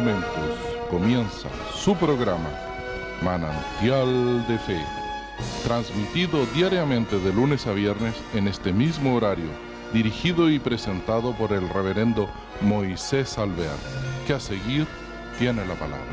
momentos comienza su programa Manantial de Fe, transmitido diariamente de lunes a viernes en este mismo horario, dirigido y presentado por el reverendo Moisés Alvear, que a seguir tiene la palabra.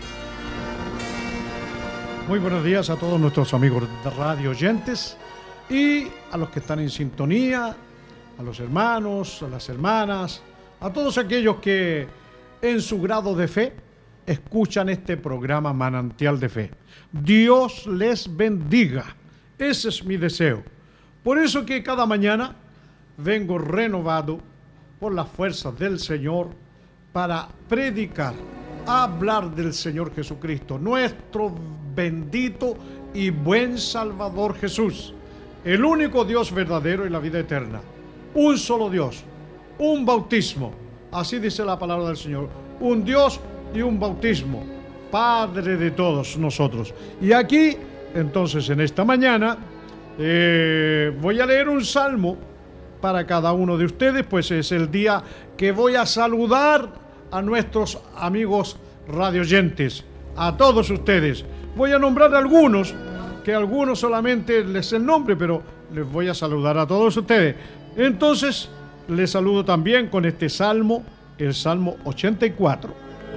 Muy buenos días a todos nuestros amigos de radio oyentes y a los que están en sintonía, a los hermanos, a las hermanas, a todos aquellos que en su grado de fe escuchan este programa Manantial de Fe. Dios les bendiga. Ese es mi deseo. Por eso que cada mañana vengo renovado por las fuerzas del Señor para predicar, hablar del Señor Jesucristo, nuestro bendito y buen Salvador Jesús, el único Dios verdadero y la vida eterna. Un solo Dios, un bautismo, así dice la palabra del Señor, un Dios y un bautismo, Padre de todos nosotros. Y aquí, entonces, en esta mañana, voy a leer un salmo para cada uno de ustedes, pues es el día que voy a saludar a nuestros amigos radioyentes, a todos ustedes. Voy a nombrar algunos, que algunos solamente les sé el nombre, pero les voy a saludar a todos ustedes. Entonces, les saludo también con este salmo, el Salmo 84.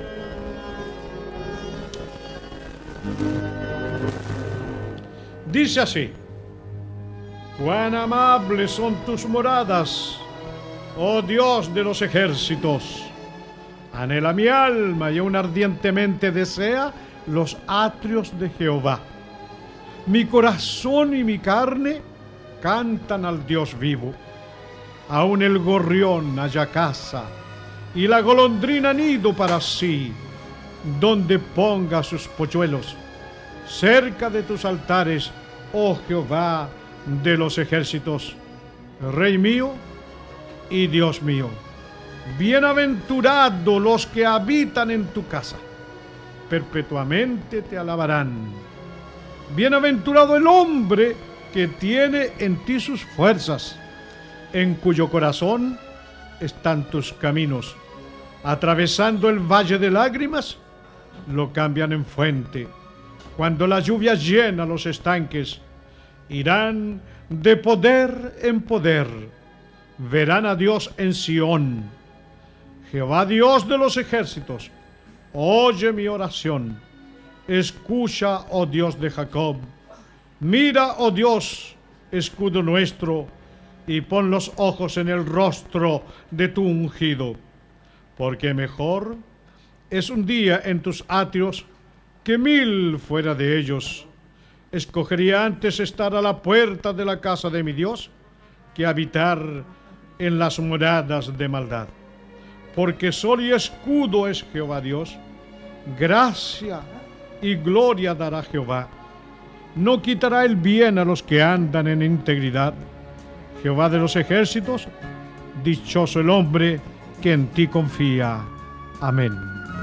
Dice así: cuán amables son tus moradas, oh Dios de los ejércitos. Anhela mi alma y aún ardientemente desea los atrios de Jehová. Mi corazón y mi carne cantan al Dios vivo. Aún el gorrión halla casa y la golondrina nido para sí, donde ponga sus polluelos. Cerca de tus altares, oh Jehová de los ejércitos, Rey mío y Dios mío. Bienaventurados los que habitan en tu casa, perpetuamente te alabarán. Bienaventurado el hombre que tiene en ti sus fuerzas, en cuyo corazón están tus caminos. Atravesando el valle de lágrimas, lo cambian en fuente. Cuando la lluvia llena los estanques, irán de poder en poder. Verán a Dios en Sión. Jehová Dios de los ejércitos, oye mi oración. Escucha, oh Dios de Jacob. Mira, oh Dios, escudo nuestro, y pon los ojos en el rostro de tu ungido. Porque mejor es un día en tus atrios que 1000 fuera de ellos. Escogería antes estar a la puerta de la casa de mi Dios que habitar en las moradas de maldad. Porque sol y escudo es Jehová Dios, gracia y gloria dará Jehová. No quitará el bien a los que andan en integridad. Jehová de los ejércitos, dichoso el hombre que en ti confía. Amén.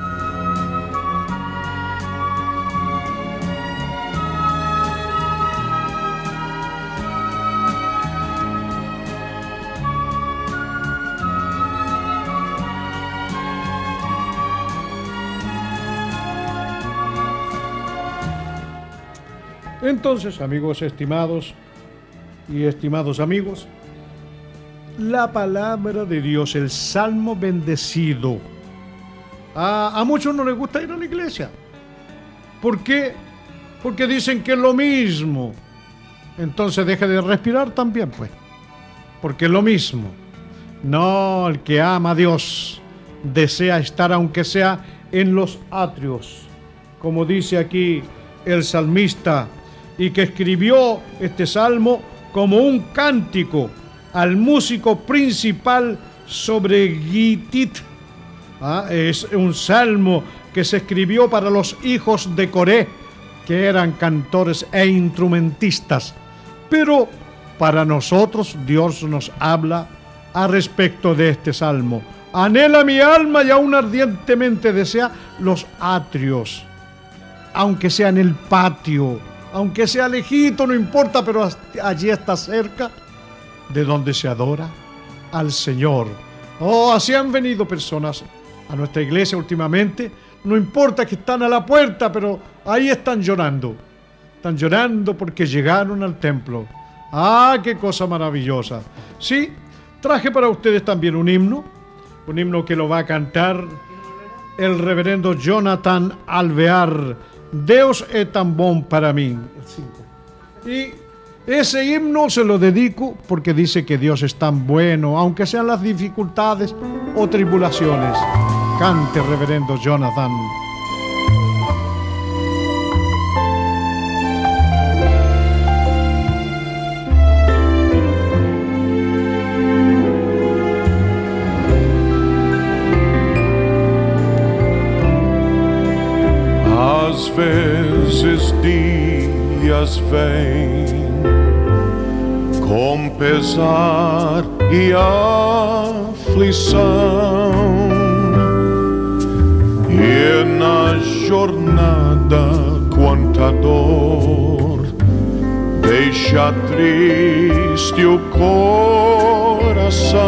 Entonces, amigos estimados y estimados amigos, la palabra de Dios, el Salmo bendecido. A muchos no les gusta ir a la iglesia. ¿Por qué? Porque dicen que es lo mismo. Entonces deje de respirar también, pues. Porque es lo mismo. No, el que ama a Dios desea estar, aunque sea en los atrios, como dice aquí el salmista, y que escribió este salmo como un cántico al músico principal sobre Gittit. Es un salmo que se escribió para los hijos de Coré, que eran cantores e instrumentistas. Pero para nosotros Dios nos habla a respecto de este salmo. Anhela mi alma y aún ardientemente desea los atrios, aunque sea en el patio, aunque sea lejito, no importa, pero allí está cerca de donde se adora al Señor. Oh, así han venido personas a nuestra iglesia últimamente no importa que están a la puerta, pero ahí están llorando. Están llorando porque llegaron al templo. ¡Ah, qué cosa maravillosa! Sí, traje para ustedes también un himno que lo va a cantar el reverendo Jonathan Alvear. Deus é tan bon para mí. Y ese himno se lo dedico porque dice que Dios es tan bueno, aunque sean las dificultades o tribulaciones. Cante, reverendo Jonathan. Às vezes dias vêm com pesar e aflição, e na jornada quanta dor deixa triste o coração.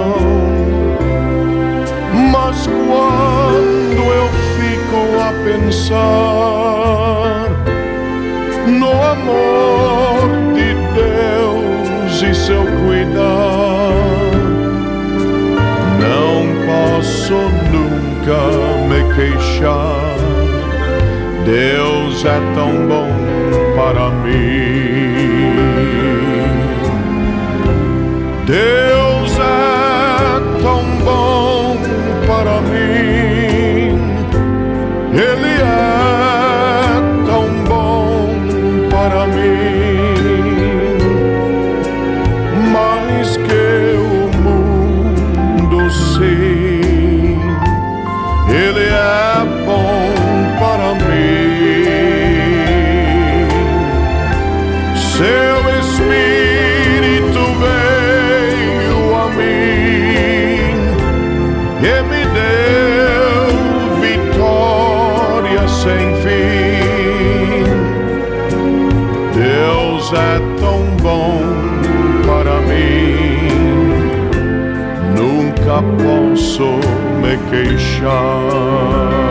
Mas quando eu fico a pensar no amor de Deus e seu cuidar, não posso nunca me queixar. Deus é tão bom para mim. Deus é tão bom para mim. Ele é tão bom para mim, mais que o mundo, sim. Ele é bom para mim. Seu Espírito veio a mim e me deu vitória sem fim. Deus é tão bom para mim, nunca posso me queixar.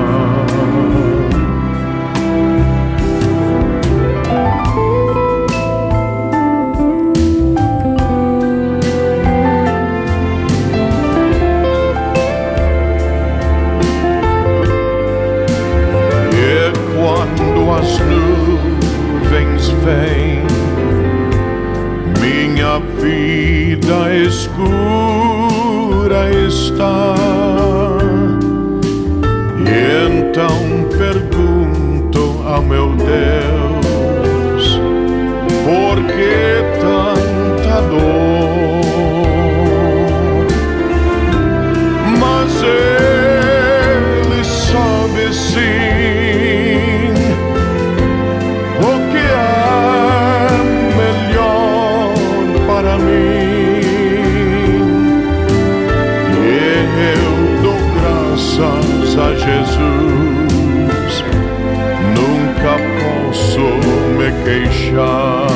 Quando as nuvens vêm, minha vida escura está. E então pergunto ao meu Deus, por que tanta dor? Mas Ele sabe sim para mim, e eu dou graças a Jesus, nunca posso me queixar.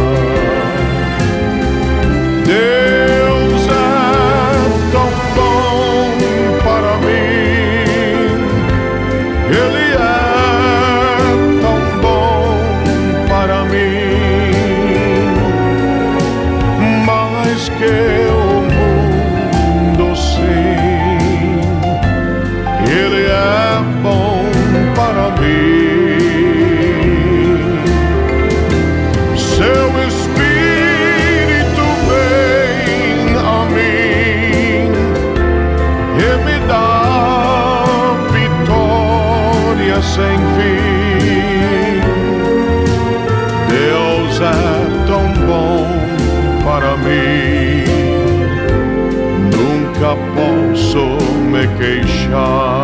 Deus é tão bom para mim, Ele é tão bom para mim, que o mundo, sim. Ele é bom para mim. Seu Espírito vem a mim e me dá vitória sem fim. Deus é tão bom para mim, nunca posso me queixar.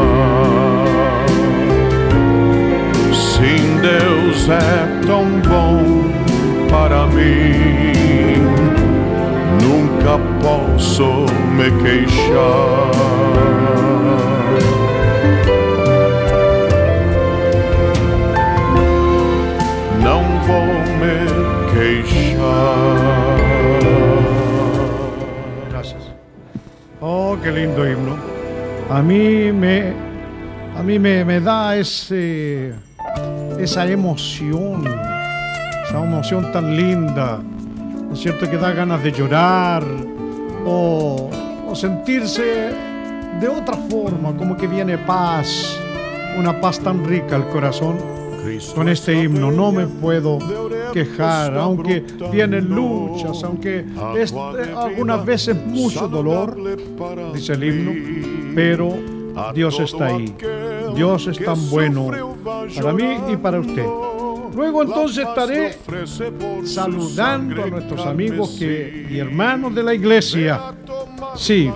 Sim, Deus é tão bom para mim, nunca posso me queixar. Não vou me queixar. Gracias. Oh, qué lindo himno. A mí me a mí me da esa emoción tan linda, ¿no es cierto?, que da ganas de llorar o sentirse de otra forma, como que viene paz, una paz tan rica al corazón. Con este himno no me puedo quejar, aunque vienen luchas, aunque es algunas veces mucho dolor, dice el himno, pero Dios está ahí. Dios es tan bueno para mí y para usted. Luego entonces estaré saludando a nuestros amigos y hermanos de la iglesia. Sí.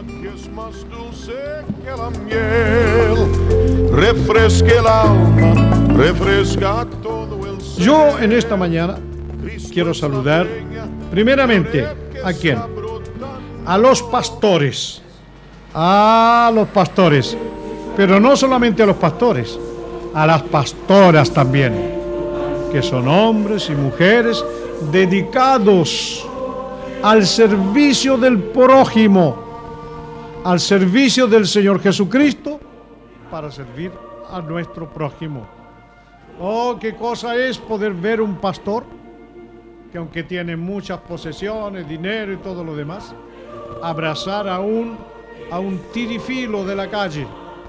Refresque el alma, refresca todo el ser. Yo en esta mañana quiero saludar primeramente ¿a quién? A los pastores. A los pastores. Pero no solamente a los pastores, a las pastoras también, que son hombres y mujeres dedicados al servicio del prójimo, al servicio del Señor Jesucristo, para servir a nuestro prójimo. Oh, qué cosa es poder ver un pastor que, aunque tiene muchas posesiones, dinero y todo lo demás, abrazar a un tirifilo de la calle,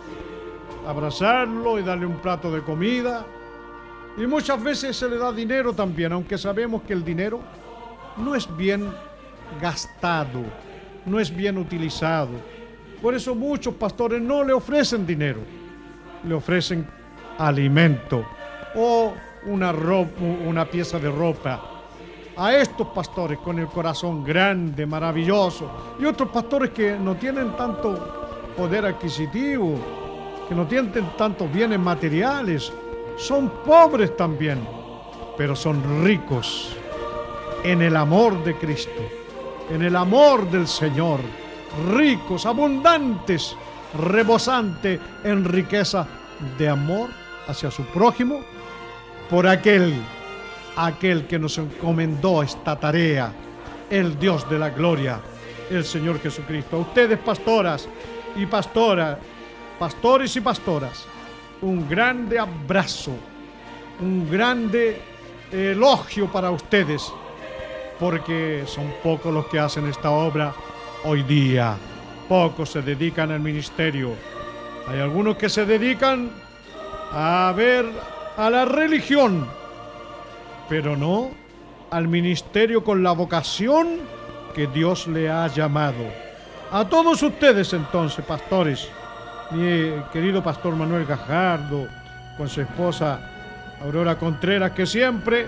abrazarlo y darle un plato de comida. Y muchas veces se le da dinero también, aunque sabemos que el dinero no es bien gastado, no es bien utilizado. Por eso muchos pastores no le ofrecen dinero, le ofrecen alimento o una pieza de ropa. A estos pastores con el corazón grande, maravilloso, y otros pastores que no tienen tanto poder adquisitivo, que no tienen tantos bienes materiales, son pobres también, pero son ricos en el amor de Cristo, en el amor del Señor, ricos, abundantes, rebosantes en riqueza de amor hacia su prójimo, por aquel que nos encomendó esta tarea, el Dios de la gloria, el Señor Jesucristo. A ustedes, pastoras y pastoras, pastores y pastoras, un grande abrazo, un grande elogio para ustedes, porque son pocos los que hacen esta obra hoy día. Pocos se dedican al ministerio. Hay algunos que se dedican a la religión, pero no al ministerio con la vocación que Dios le ha llamado. A todos ustedes entonces, pastores, mi querido pastor Manuel Gajardo, con su esposa Aurora Contreras, que siempre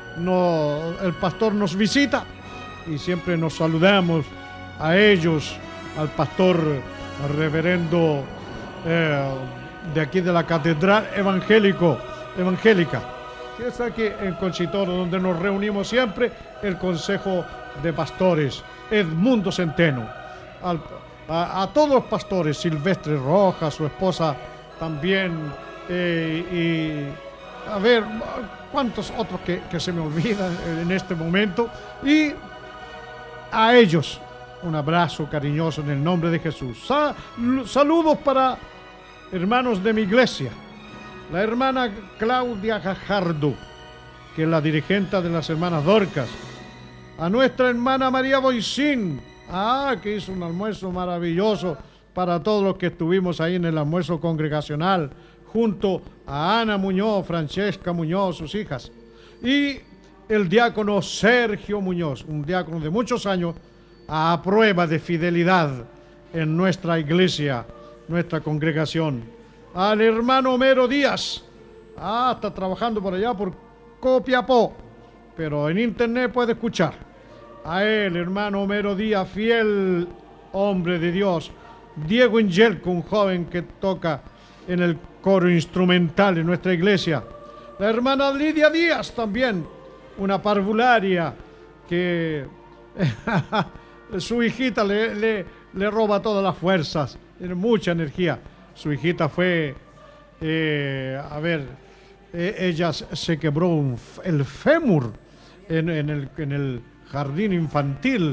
el pastor nos visita y siempre nos saludamos a ellos, al pastor reverendo de aquí de la Catedral Evangélica, que está aquí en Conchitoro, donde nos reunimos siempre el Consejo de Pastores, Edmundo Centeno, a todos los pastores, Silvestre Rojas, su esposa también, y a ver, cuántos otros que se me olvidan en este momento, y a ellos un abrazo cariñoso en el nombre de Jesús. Saludos para hermanos de mi iglesia, la hermana Claudia Gajardo, que es la dirigente de las hermanas Dorcas, a nuestra hermana María Boisín, que hizo un almuerzo maravilloso para todos los que estuvimos ahí en el almuerzo congregacional, junto a Ana Muñoz, Francesca Muñoz, sus hijas, y el diácono Sergio Muñoz, un diácono de muchos años, a prueba de fidelidad en nuestra iglesia, nuestra congregación. Al hermano Homero Díaz, está trabajando por allá por Copiapó, pero en internet puede escuchar. A él, hermano Homero Díaz, fiel hombre de Dios. Diego Ingelco, un joven que toca en el coro instrumental de nuestra iglesia. La hermana Lidia Díaz también, una parvularia que su hijita le roba todas las fuerzas, tiene mucha energía. Su hijita fue, ella se quebró el fémur en el jardín infantil.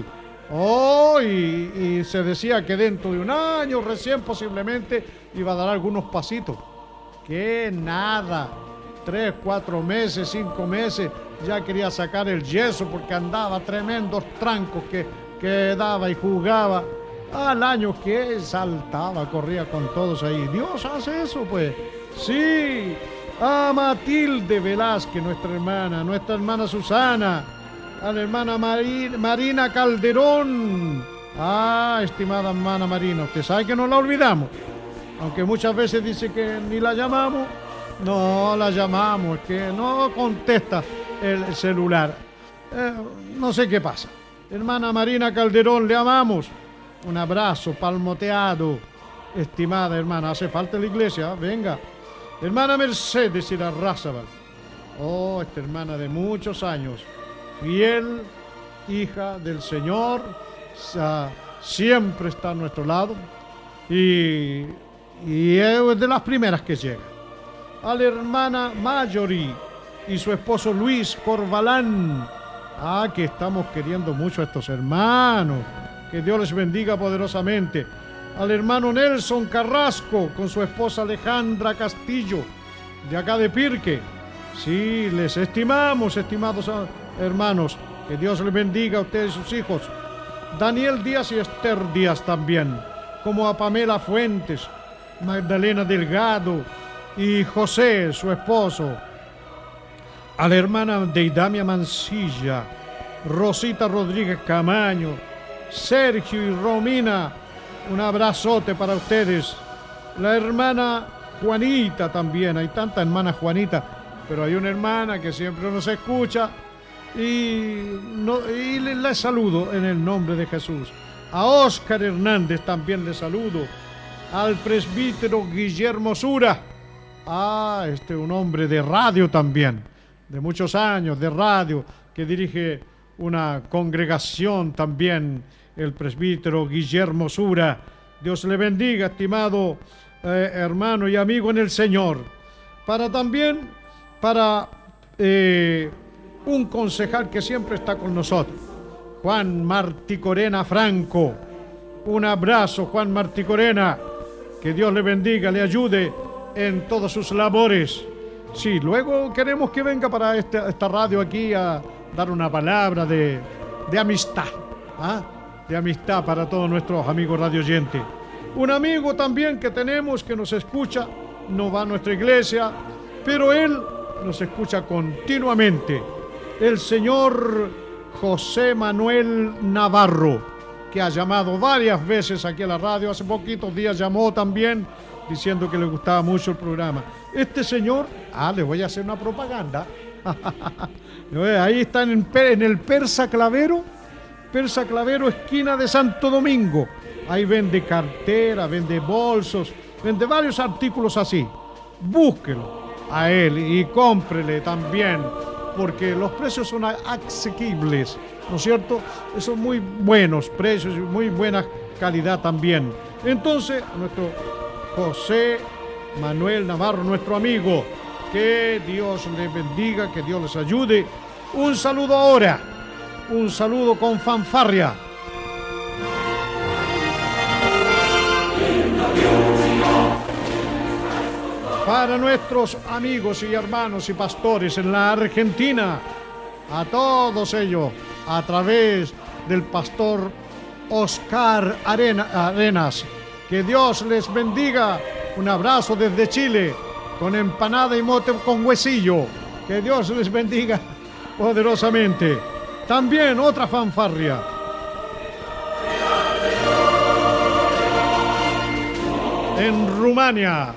Y se decía que dentro de un año recién posiblemente iba a dar algunos pasitos. Que nada. 3, 4 meses, 5 meses, ya quería sacar el yeso porque andaba tremendos trancos que daba y jugaba. Al año que saltaba, corría con todos ahí. Dios hace eso, pues. Sí. A Matilde Velázquez, nuestra hermana Susana, a la hermana Marina Calderón. Estimada hermana Marina, usted sabe que no la olvidamos, aunque muchas veces dice que ni la llamamos. No la llamamos, es que no contesta el celular. No sé qué pasa. Hermana Marina Calderón, le amamos. Un abrazo palmoteado. Estimada hermana, hace falta la iglesia, venga. Hermana Mercedes Irarrázaval. Esta hermana de muchos años, fiel, hija del Señor, siempre está a nuestro lado y es de las primeras que llega. A la hermana Marjorie y su esposo Luis Corvalán. Que estamos queriendo mucho a estos hermanos. Que Dios les bendiga poderosamente. Al hermano Nelson Carrasco con su esposa Alejandra Castillo, de acá de Pirque. Sí, les estimamos, estimados hermanos. Que Dios les bendiga a ustedes y sus hijos. Daniel Díaz y Esther Díaz también. Como a Pamela Fuentes, Magdalena Delgado y José, su esposo. A la hermana Deidamia Mancilla, Rosita Rodríguez Camaño, Sergio y Romina, un abrazote para ustedes. La hermana Juanita también, hay tanta hermana Juanita, pero hay una hermana que siempre nos escucha y le saludo en el nombre de Jesús. A Óscar Hernández también le saludo. Al presbítero Guillermo Sura, un hombre de radio también, de muchos años de radio, que dirige una congregación también, el presbítero Guillermo Sura. Dios le bendiga, estimado hermano y amigo en el Señor. Para un concejal que siempre está con nosotros, Juan Marticorena Franco. Un abrazo, Juan Marticorena. Que Dios le bendiga, le ayude en todas sus labores. Sí, luego queremos que venga para esta radio aquí a dar una palabra de amistad. De amistad para todos nuestros amigos radioyentes. Un amigo también que tenemos que nos escucha, no va a nuestra iglesia, pero él nos escucha continuamente. El señor José Manuel Navarro, que ha llamado varias veces aquí a la radio. Hace poquitos días llamó también diciendo que le gustaba mucho el programa. Este señor, le voy a hacer una propaganda. Ahí está en el Persa Clavero, esquina de Santo Domingo. Ahí vende cartera, vende bolsos, vende varios artículos así. Búsquelo a él y cómprele también, porque los precios son asequibles, ¿no es cierto? Son muy buenos precios y muy buena calidad también. Entonces, nuestro José Manuel Navarro, nuestro amigo, que Dios les bendiga, que Dios les ayude. Un saludo ahora, un saludo con fanfarria. Para nuestros amigos y hermanos y pastores en la Argentina, a todos ellos, a través del pastor Oscar Arenas, que Dios les bendiga. Un abrazo desde Chile, con empanada y mote con huesillo. Que Dios les bendiga poderosamente. También otra fanfarria. En Rumania,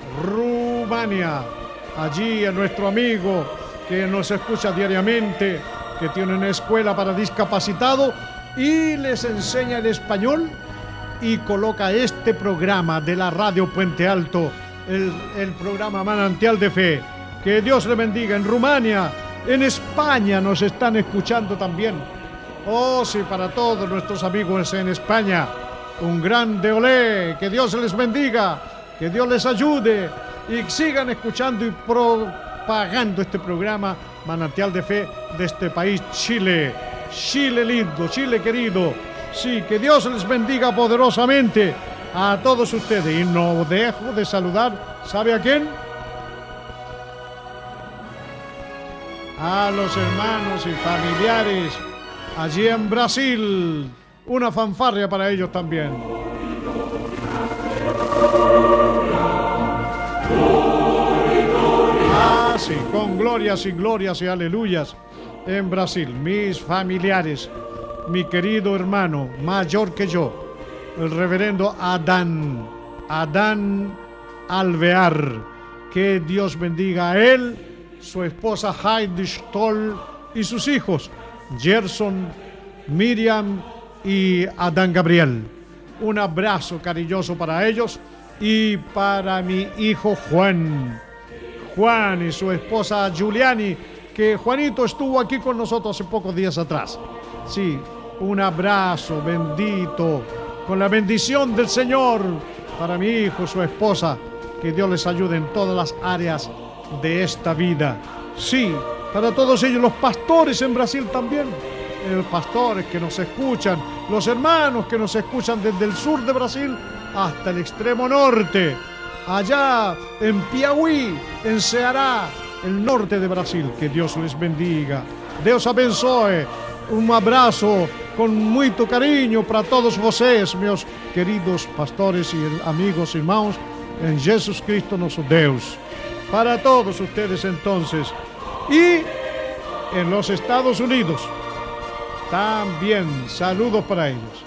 allí a nuestro amigo que nos escucha diariamente, que tiene una escuela para discapacitados y les enseña el español y coloca este programa de la Radio Puente Alto, el programa Manantial de Fe. Que Dios le bendiga. En Rumania, en España nos están escuchando también. Oh, sí, para todos nuestros amigos en España, un grande olé. Que Dios les bendiga, que Dios les ayude y sigan escuchando y propagando este programa Manantial de Fe de este país, Chile. Chile lindo, Chile querido. Sí, que Dios les bendiga poderosamente a todos ustedes. Y no dejo de saludar, ¿sabe a quién? a los hermanos y familiares allí en Brasil. Una fanfarria para ellos también. Ah, sí, con glorias y aleluyas en Brasil. Mis familiares, mi querido hermano mayor que yo, el reverendo Adán Alvear. Que Dios bendiga a él, su esposa Heidi Stoll y sus hijos Gerson, Miriam y Adán Gabriel. Un abrazo cariñoso para ellos y para mi hijo Juan y su esposa Giuliani, que Juanito estuvo aquí con nosotros hace pocos días atrás. Sí, un abrazo bendito, con la bendición del Señor para mi hijo, su esposa. Que Dios les ayude en todas las áreas de esta vida. Sí, para todos ellos, los pastores en Brasil también. Los pastores que nos escuchan, los hermanos que nos escuchan desde el sur de Brasil hasta el extremo norte. Allá en Piauí, en Ceará, el norte de Brasil. Que Dios les bendiga. Deus abençoe. Un abrazo con mucho cariño para todos vocês, meus queridos pastores y amigos, hermanos, en Jesús Cristo nuestro Deus. Para todos ustedes entonces. Y en los Estados Unidos también saludos para ellos.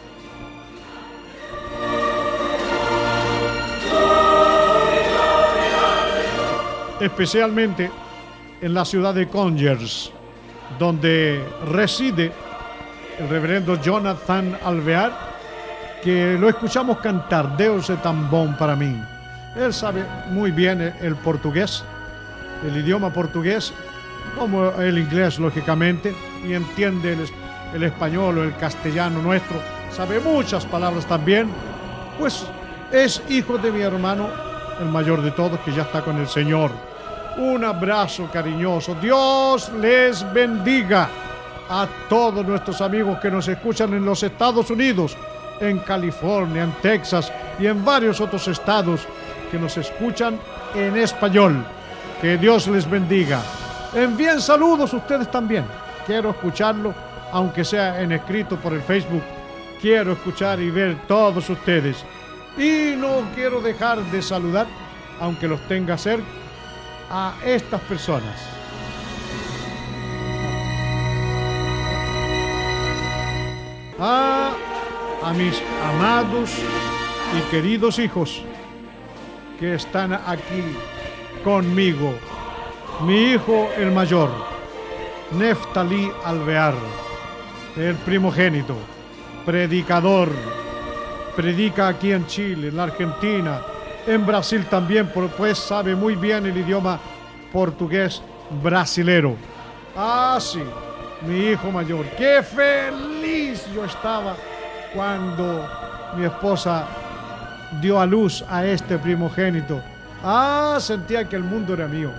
Especialmente en la ciudad de Conyers, donde reside el reverendo Jonathan Alvear, que lo escuchamos cantar Deus é tão bom para mí. Él sabe muy bien el portugués, el idioma portugués, como el inglés, lógicamente, y entiende el español o el castellano nuestro. Sabe muchas palabras también. Pues es hijo de mi hermano, el mayor de todos, que ya está con el Señor. Un abrazo cariñoso. Dios les bendiga a todos nuestros amigos que nos escuchan en los Estados Unidos, en California, en Texas y en varios otros estados que nos escuchan en español. Que Dios les bendiga. Envíen saludos ustedes también. Quiero escucharlo, aunque sea en escrito por el Facebook. Quiero escuchar y ver todos ustedes. Y no quiero dejar de saludar, aunque los tenga cerca, a estas personas. A mis amados y queridos hijos que están aquí conmigo. Mi hijo el mayor, Neftalí Alvear, el primogénito, predicador, predica aquí en Chile, en la Argentina, en Brasil también, pues sabe muy bien el idioma portugués brasilero. Ah, sí, mi hijo mayor. ¡Qué feliz yo estaba cuando mi esposa dio a luz a este primogénito! Ah, sentía que el mundo era mío.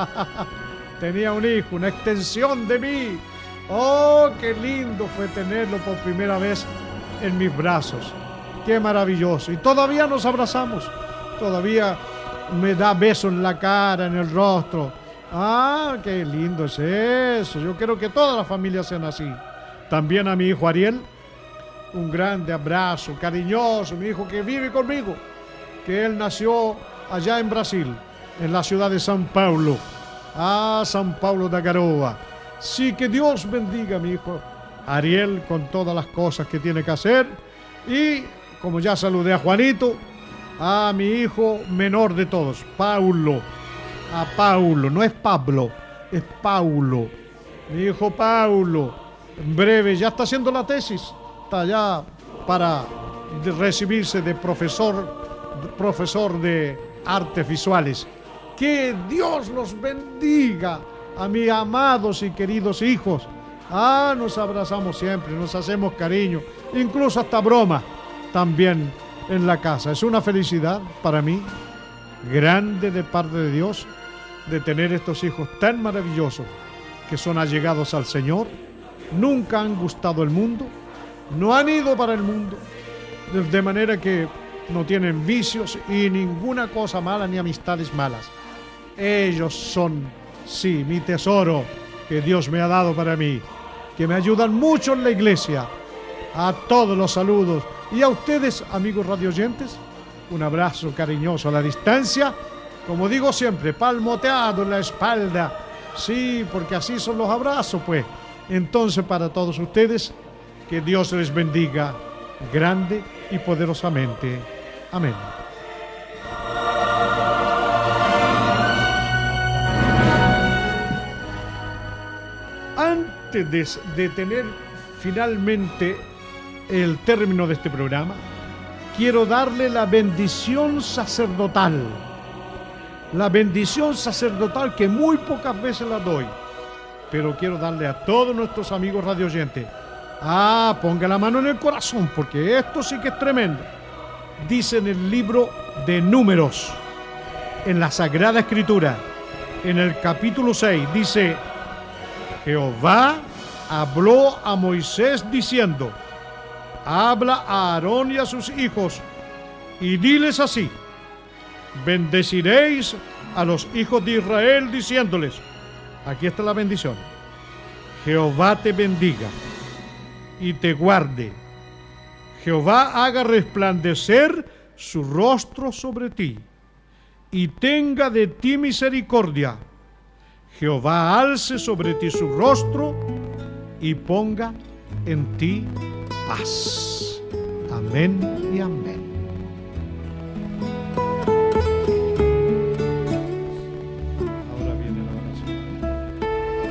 Tenía un hijo, una extensión de mí. Oh, qué lindo fue tenerlo por primera vez en mis brazos. Qué maravilloso. Y todavía nos abrazamos. Todavía me da besos en la cara, en el rostro. Ah, qué lindo es eso. Yo quiero que todas las familias sean así. También a mi hijo Ariel, un grande abrazo, cariñoso. Mi hijo que vive conmigo, que él nació allá en Brasil, en la ciudad de São Paulo. Ah, São Paulo da Garoa. Sí, que Dios bendiga a mi hijo Ariel con todas las cosas que tiene que hacer. Y como ya saludé a Juanito, a mi hijo menor de todos, Paulo. A Paulo, no es Pablo, es Paulo. Mi hijo Paulo, en breve ya está haciendo la tesis, está allá para recibirse de profesor de artes visuales. Que Dios los bendiga a mis amados y queridos hijos. Ah, nos abrazamos siempre, nos hacemos cariño, incluso hasta broma también en la casa. Es una felicidad para mí, grande de parte de Dios, de tener estos hijos tan maravillosos que son allegados al Señor. Nunca han gustado el mundo, no han ido para el mundo, de manera que no tienen vicios y ninguna cosa mala ni amistades malas. Ellos son, sí, mi tesoro, que Dios me ha dado para mí, que me ayudan mucho en la iglesia. A todos los saludos. Y a ustedes, amigos radioyentes, un abrazo cariñoso a la distancia. Como digo siempre, palmoteado en la espalda. Sí, porque así son los abrazos, pues. Entonces, para todos ustedes, que Dios les bendiga grande y poderosamente. Amén. Antes de tener finalmente el término de este programa, quiero darle la bendición sacerdotal. La bendición sacerdotal que muy pocas veces la doy, pero quiero darle a todos nuestros amigos radioyentes. Ponga la mano en el corazón, porque esto sí que es tremendo. Dice en el libro de Números, en la Sagrada Escritura, en el capítulo 6, dice: Jehová habló a Moisés diciendo: habla a Aarón y a sus hijos y diles así: bendeciréis a los hijos de Israel diciéndoles, aquí está la bendición, Jehová te bendiga y te guarde, Jehová haga resplandecer su rostro sobre ti y tenga de ti misericordia, Jehová alce sobre ti su rostro y ponga en ti paz. Amén y amén. Ahora viene la oración.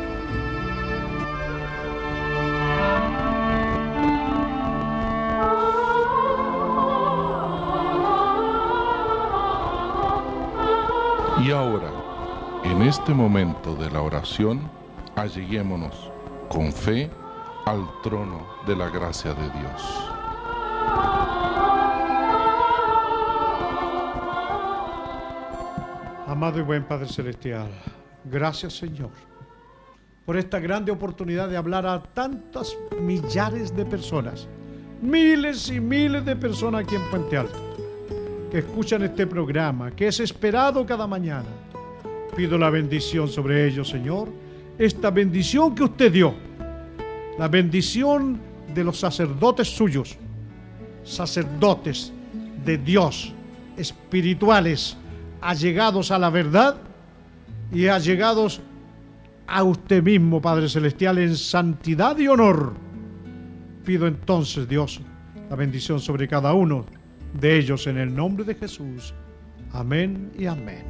Y ahora, en este momento de la oración, alleguémonos con fe al trono de la gracia de Dios. Amado y buen Padre Celestial, gracias, Señor, por esta grande oportunidad de hablar a tantas millares de personas, miles y miles de personas aquí en Puente Alto, que escuchan este programa, que es esperado cada mañana. Pido la bendición sobre ellos, Señor, esta bendición que usted dio, la bendición de los sacerdotes suyos, sacerdotes de Dios, espirituales, allegados a la verdad y allegados a usted mismo, Padre Celestial, en santidad y honor. Pido entonces, Dios, la bendición sobre cada uno de ellos en el nombre de Jesús. Amén y amén.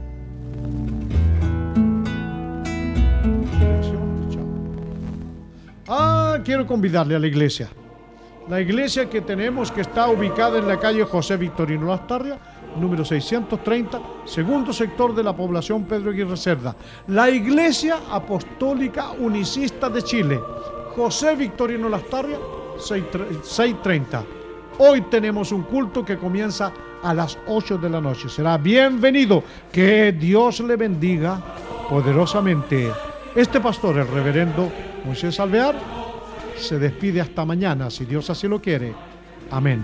Quiero convidarle a la iglesia. La iglesia que tenemos, que está ubicada en la calle José Victorino Lastarria, número 630, segundo sector de la población Pedro Aguirre Cerda. La Iglesia Apostólica Unicista de Chile, José Victorino Lastarria, 630. Hoy tenemos un culto que comienza a las 8 de la noche. Será bienvenido. Que Dios le bendiga poderosamente. Este pastor, el reverendo Moisés Alvear, se despide hasta mañana, si Dios así lo quiere. Amén.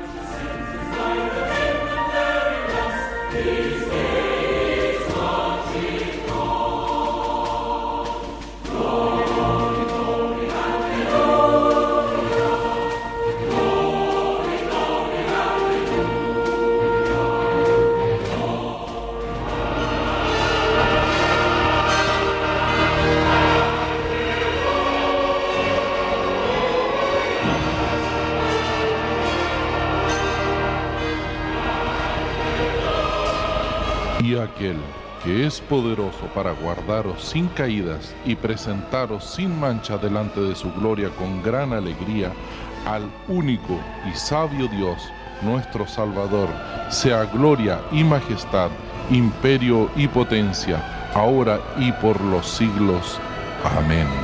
Y aquel que es poderoso para guardaros sin caídas y presentaros sin mancha delante de su gloria con gran alegría, al único y sabio Dios, nuestro Salvador, sea gloria y majestad, imperio y potencia, ahora y por los siglos. Amén.